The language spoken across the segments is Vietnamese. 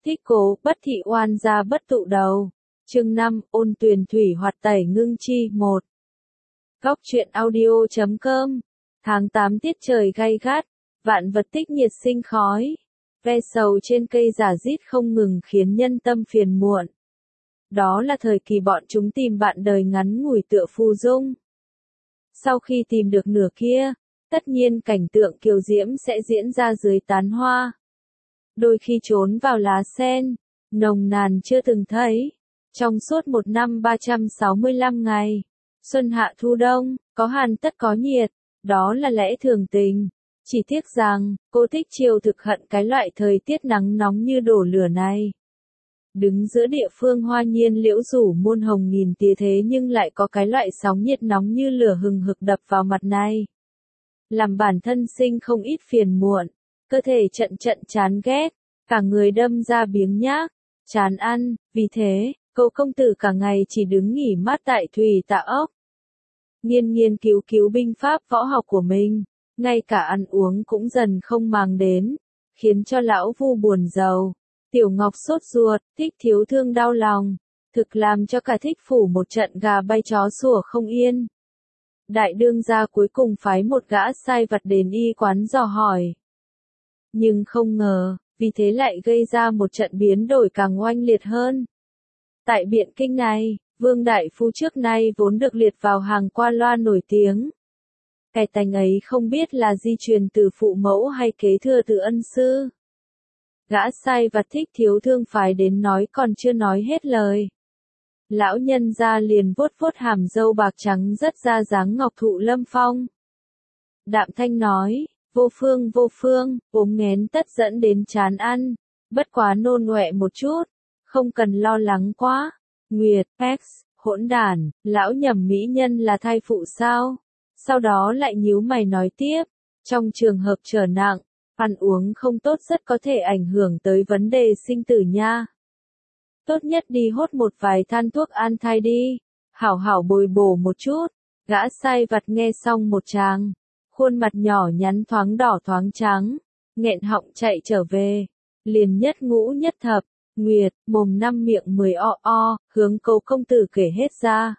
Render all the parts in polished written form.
Thích cố, bất thị oan gia bất tụ đầu. Chương 5, ôn tuyền thủy hoạt tẩy ngưng chi 1. Góc truyện audio.com. Tháng 8 tiết trời gay gắt, vạn vật tích nhiệt sinh khói. Ve sầu trên cây rả rít không ngừng khiến nhân tâm phiền muộn. Đó là thời kỳ bọn chúng tìm bạn đời ngắn ngủi tựa phù dung. Sau khi tìm được nửa kia, tất nhiên cảnh tượng kiều diễm sẽ diễn ra dưới tán hoa. Đôi khi trốn vào lá sen, nồng nàn chưa từng thấy. Trong suốt một năm 365 ngày, xuân hạ thu đông, có hàn tất có nhiệt, đó là lẽ thường tình. Chỉ tiếc rằng, cô Thích Chiêu thực hận cái loại thời tiết nắng nóng như đổ lửa này. Đứng giữa địa phương hoa nhiên liễu rủ muôn hồng nghìn tía thế nhưng lại có cái loại sóng nhiệt nóng như lửa hừng hực đập vào mặt này. Làm bản thân sinh không ít phiền muộn, cơ thể trận trận chán ghét, cả người đâm ra biếng nhác, chán ăn, vì thế, cậu công tử cả ngày chỉ đứng nghỉ mát tại Thủy Tạ Ốc. Nghiên cứu binh pháp võ học của mình, ngay cả ăn uống cũng dần không màng đến, khiến cho lão Vu buồn rầu. Tiểu Ngọc sốt ruột, Thích Thiếu Thương đau lòng, thực làm cho cả Thích phủ một trận gà bay chó sủa không yên. Đại đương gia cuối cùng phái một gã sai vặt đến y quán dò hỏi. Nhưng không ngờ, vì thế lại gây ra một trận biến đổi càng oanh liệt hơn. Tại Biện Kinh này, Vương Đại Phu trước nay vốn được liệt vào hàng qua loa nổi tiếng. Cái tánh ấy không biết là di truyền từ phụ mẫu hay kế thừa từ ân sư. Gã sai vặt Thích Thiếu Thương phái đến nói còn chưa nói hết lời. Lão nhân ra liền vuốt vuốt hàm râu bạc trắng rất ra dáng ngọc thụ lâm phong. Đạm thanh nói, vô phương, ốm nghén tất dẫn đến chán ăn, bất quá nôn ọe một chút, không cần lo lắng quá. Nguyệt, X, hỗn đản, lão nhầm mỹ nhân là thai phụ sao? Sau đó lại nhíu mày nói tiếp, trong trường hợp trở nặng, ăn uống không tốt rất có thể ảnh hưởng tới vấn đề sinh tử nha. Tốt nhất đi hốt một vài than thuốc an thai đi, hảo hảo bồi bổ một chút. Gã sai vặt nghe xong một tràng, khuôn mặt nhỏ nhắn thoáng đỏ thoáng trắng, nghẹn họng chạy trở về, liền nhất ngũ nhất thập, Nguyệt, mồm năm miệng 10 hướng Cố công tử kể hết ra.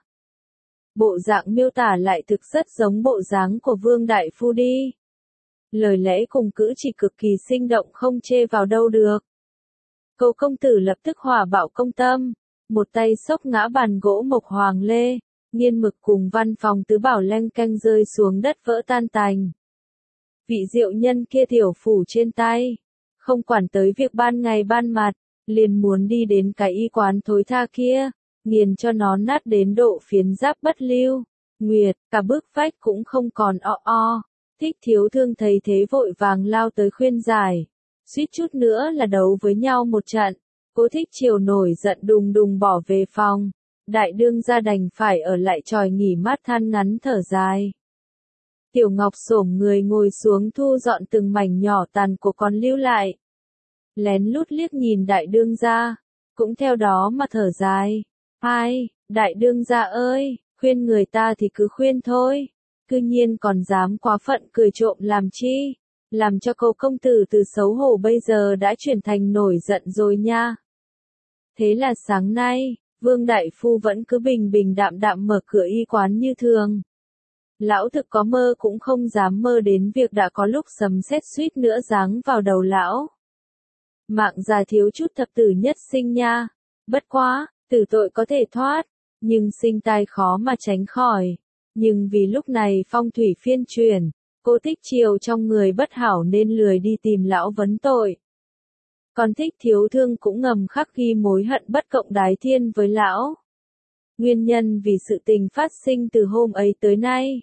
Bộ dạng miêu tả lại thực rất giống bộ dáng của Vương Đại Phu đi. Lời lẽ cùng cử chỉ cực kỳ sinh động không chê vào đâu được. Cố công tử lập tức hòa bạo công tâm, một tay xốc ngã bàn gỗ mộc hoàng lê, nghiên mực cùng văn phòng tứ bảo leng keng rơi xuống đất vỡ tan tành. Vị diệu nhân kia tiểu phủ trên tay, không quản tới việc ban ngày ban mặt, liền muốn đi đến cái y quán thối tha kia, nghiền cho nó nát đến độ phiến giáp bất lưu. Nguyệt, cả bức vách cũng không còn Thích Thiếu Thương thấy thế vội vàng lao tới khuyên giải, suýt chút nữa là đấu với nhau một trận. Cố Thích Chiêu nổi giận đùng đùng bỏ về phòng, đại đương gia đành phải ở lại tròi nghỉ mát than ngắn thở dài. Tiểu Ngọc xổm người ngồi xuống thu dọn từng mảnh nhỏ tàn của còn lưu lại. Lén lút liếc nhìn đại đương gia, cũng theo đó mà thở dài. Ai, đại đương gia ơi, khuyên người ta thì cứ khuyên thôi, cư nhiên còn dám quá phận cười trộm làm chi, làm cho Cố công tử từ xấu hổ bây giờ đã chuyển thành nổi giận rồi nha. Thế là sáng nay, Vương Đại Phu vẫn cứ bình bình đạm đạm mở cửa y quán như thường. Lão thực có mơ cũng không dám mơ đến việc đã có lúc sấm sét suýt nữa giáng vào đầu lão. Mạng già thiếu chút thập tử nhất sinh nha. Bất quá, tử tội có thể thoát, nhưng sinh tai khó mà tránh khỏi. Nhưng vì lúc này phong thủy phiên chuyển, Cô Thích Chiêu trong người bất hảo nên lười đi tìm lão vấn tội. Còn Thích Thiếu Thương cũng ngầm khắc ghi mối hận bất cộng đái thiên với lão. Nguyên nhân vì sự tình phát sinh từ hôm ấy tới nay.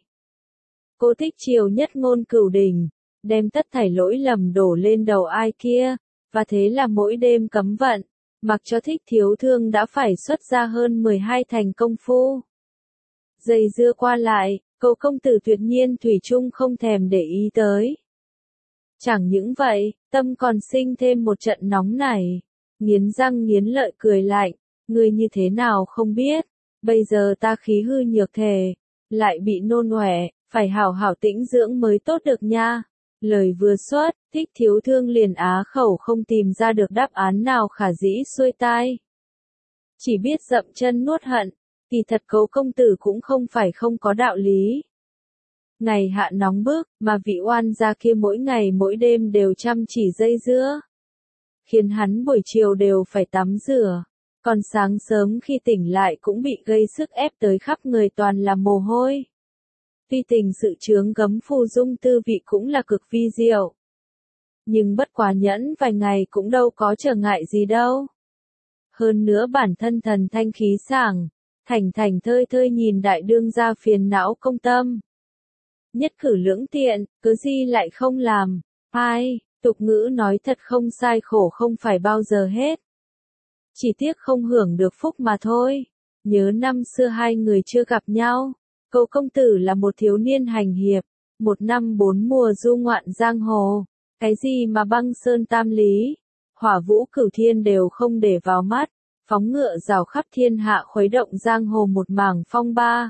Cô Thích Chiêu nhất ngôn cửu đỉnh, đem tất thảy lỗi lầm đổ lên đầu ai kia, và thế là mỗi đêm cấm vận, mặc cho Thích Thiếu Thương đã phải xuất ra hơn 12 thành công phu. Dây dưa qua lại, Cố công tử tuyệt nhiên thủy chung không thèm để ý tới. Chẳng những vậy, tâm còn sinh thêm một trận nóng nảy, nghiến răng nghiến lợi cười lạnh, ngươi như thế nào không biết, bây giờ ta khí hư nhược thể, lại bị nôn ọe, phải hảo hảo tĩnh dưỡng mới tốt được nha. Lời vừa xuất, Thích Thiếu Thương liền á khẩu không tìm ra được đáp án nào khả dĩ xuôi tai. Chỉ biết dậm chân nuốt hận, kỳ thật Cố công tử cũng không phải không có đạo lý. Ngày hạ nóng bức, mà vị oan gia kia mỗi ngày mỗi đêm đều chăm chỉ dây dưa. Khiến hắn buổi chiều đều phải tắm rửa. Còn sáng sớm khi tỉnh lại cũng bị gây sức ép tới khắp người toàn là mồ hôi. Tuy tình sự chướng gấm phù dung tư vị cũng là cực vi diệu. Nhưng bất quá nhẫn vài ngày cũng đâu có trở ngại gì đâu. Hơn nữa bản thân thần thanh khí sảng, thành thành thơi thơi nhìn đại đương gia phiền não công tâm. Nhất cử lưỡng tiện, cứ gì lại không làm. Ai, tục ngữ nói thật không sai, khổ không phải bao giờ hết. Chỉ tiếc không hưởng được phúc mà thôi. Nhớ năm xưa hai người chưa gặp nhau. Cố công tử là một thiếu niên hành hiệp, 1 năm 4 mùa du ngoạn giang hồ. Cái gì mà băng sơn tam lý, hỏa vũ cửu thiên đều không để vào mắt, phóng ngựa rào khắp thiên hạ khuấy động giang hồ một mảng phong ba.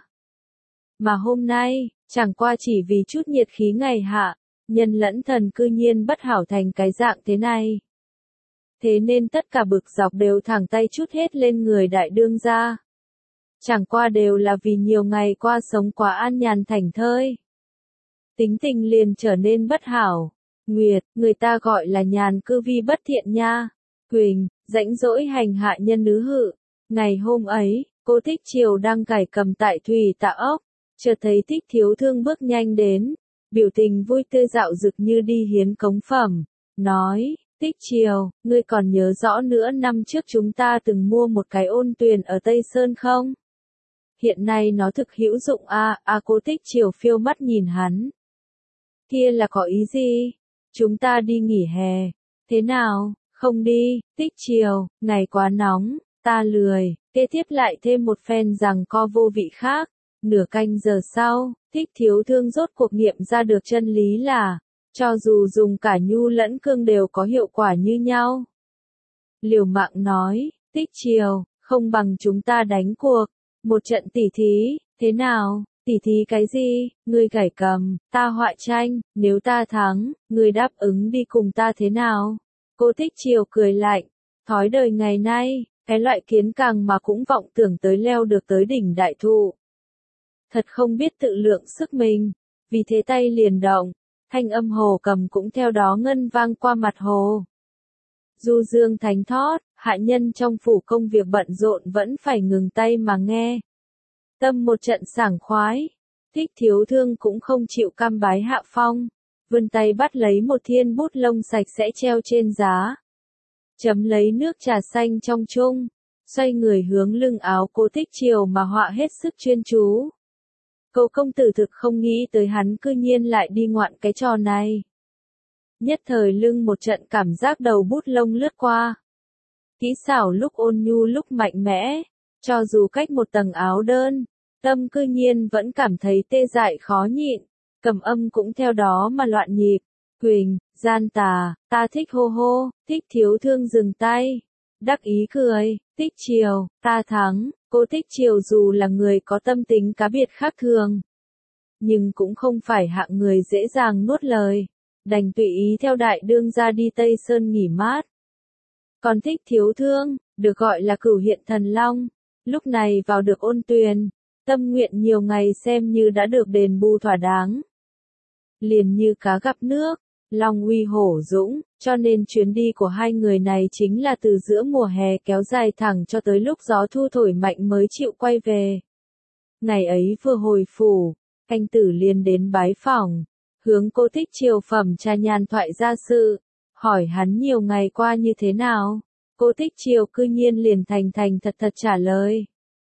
Mà hôm nay, chẳng qua chỉ vì chút nhiệt khí ngày hạ, nhân lẫn thần cư nhiên bất hảo thành cái dạng thế này. Thế nên tất cả bực dọc đều thẳng tay trút hết lên người đại đương gia. Chẳng qua đều là vì nhiều ngày qua sống quá an nhàn thảnh thơi. Tính tình liền trở nên bất hảo. Nguyệt, người ta gọi là nhàn cư vi bất thiện nha. Quỳnh, rãnh rỗi hành hạ nhân nữ hự. Ngày hôm ấy, cô Thích Triều đang cài cầm tại thủy tạ ốc. Chợt thấy Thích Thiếu Thương bước nhanh đến. Biểu tình vui tươi dạo dực như đi hiến cống phẩm. Nói, Thích Triều, ngươi còn nhớ rõ nữa năm trước chúng ta từng mua một cái ôn tuyền ở Tây Sơn không? Hiện nay nó thực hữu dụng cô Thích Triều phiêu mắt nhìn hắn. Kia là có ý gì? Chúng ta đi nghỉ hè. Thế nào? Không đi, Thích Triều, ngày quá nóng, ta lười. Kế tiếp lại thêm một phen rằng co vô vị khác. Nửa canh giờ sau, Thích Thiếu Thương rốt cuộc nghiệm ra được chân lý là, cho dù dùng cả nhu lẫn cương đều có hiệu quả như nhau. Liều mạng nói, Thích Triều, không bằng chúng ta đánh cuộc. Một trận tỉ thí, thế nào? Tỉ thí cái gì? Ngươi gảy cầm, ta họa tranh, nếu ta thắng, ngươi đáp ứng đi cùng ta thế nào? Cô Thích Triều cười lạnh, thói đời ngày nay, cái loại kiến càng mà cũng vọng tưởng tới leo được tới đỉnh đại thụ. Thật không biết tự lượng sức mình, vì thế tay liền động, thanh âm hồ cầm cũng theo đó ngân vang qua mặt hồ. Du dương thánh thót, hạ nhân trong phủ công việc bận rộn vẫn phải ngừng tay mà nghe. Tâm một trận sảng khoái, Thích Thiếu Thương cũng không chịu cam bái hạ phong, vươn tay bắt lấy một thiên bút lông sạch sẽ treo trên giá. Chấm lấy nước trà xanh trong chung, xoay người hướng lưng áo cô Thích Triều mà họa hết sức chuyên chú. Cố công tử thực không nghĩ tới hắn cư nhiên lại đi ngoạn cái trò này. Nhất thời lưng một trận cảm giác đầu bút lông lướt qua. Kỹ xảo lúc ôn nhu lúc mạnh mẽ, cho dù cách một tầng áo đơn, tâm cư nhiên vẫn cảm thấy tê dại khó nhịn, cầm âm cũng theo đó mà loạn nhịp. Quỳnh, gian tà, ta thích hô hô, Thích Thiếu Thương dừng tay. Đắc ý cười, Thích Triều, ta thắng. Cô Thích Triều dù là người có tâm tính cá biệt khác thường, nhưng cũng không phải hạng người dễ dàng nuốt lời, đành tùy ý theo đại đương gia đi Tây Sơn nghỉ mát. Còn Thích Thiếu Thương, được gọi là Cửu Hiện Thần Long, lúc này vào được ôn tuyền, tâm nguyện nhiều ngày xem như đã được đền bù thỏa đáng. Liền như cá gặp nước, long uy hổ dũng, cho nên chuyến đi của hai người này chính là từ giữa mùa hè kéo dài thẳng cho tới lúc gió thu thổi mạnh mới chịu quay về. Ngày ấy vừa hồi phủ, Canh Tử liền đến bái phỏng, hướng cô Thích Triều phẩm trà nhàn thoại ra sự, hỏi hắn nhiều ngày qua như thế nào. Cô Thích Triều cư nhiên liền thành thành thật thật trả lời.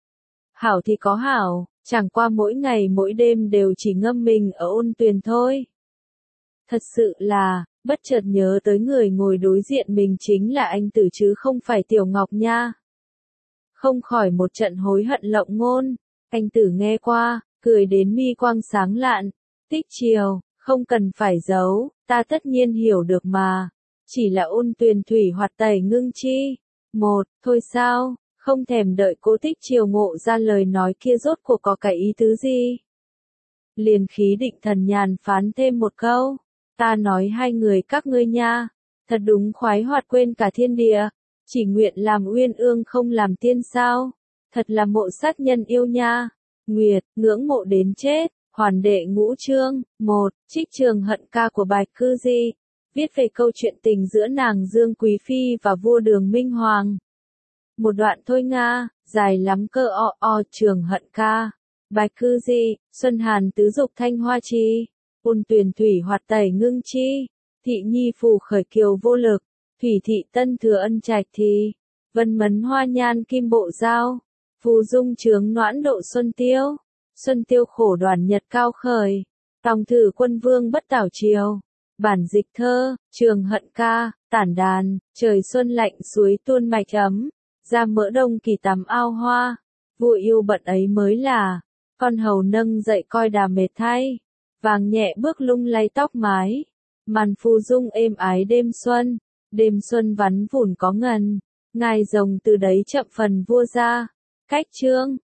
Hảo thì có hảo, chẳng qua mỗi ngày mỗi đêm đều chỉ ngâm mình ở ôn tuyền thôi. Thật sự là, bất chợt nhớ tới người ngồi đối diện mình chính là anh Tử chứ không phải Tiểu Ngọc nha. Không khỏi một trận hối hận lộng ngôn, anh Tử nghe qua, cười đến mi quang sáng lạn. Thích Triều, không cần phải giấu, ta tất nhiên hiểu được mà. Chỉ là ôn tuyền thủy hoạt tẩy ngưng chi. Một, thôi sao, không thèm đợi cô Thích Triều ngộ ra lời nói kia rốt cuộc có cái ý tứ gì. Liền khí định thần nhàn phán thêm một câu. Ta nói hai người các ngươi nha, thật đúng khoái hoạt quên cả thiên địa, chỉ nguyện làm uyên ương không làm tiên sao, thật là mộ sát nhân yêu nha. Nguyệt, ngưỡng mộ đến chết, hoàn đệ ngũ chương, 1, trích trường hận ca của Bạch Cư Di, viết về câu chuyện tình giữa nàng Dương Quý Phi và vua Đường Minh Hoàng. Một đoạn thôi Nga, dài lắm cơ trường hận ca. Bạch Cư Di, Xuân Hàn tứ dục thanh hoa chi, ôn tuyền thủy hoạt tẩy ngưng chi, thị nhi phù khởi kiều vô lực, thủy thị tân thừa ân trạch thì, vân mấn hoa nhan kim bộ giao, phù dung trướng noãn độ xuân tiêu khổ đoàn nhật cao khởi, tòng thử quân vương bất tảo triều. Bản dịch thơ, trường hận ca, tản đàn, trời xuân lạnh suối tuôn mạch ấm, ra mỡ đông kỳ tắm ao hoa, vua yêu bận ấy mới là, con hầu nâng dậy coi đà mệt thay, vàng nhẹ bước lung lay tóc mái, màn phù dung êm ái đêm xuân vắn vủn có ngần, ngài rồng từ đấy chậm phần vua ra, cách chương.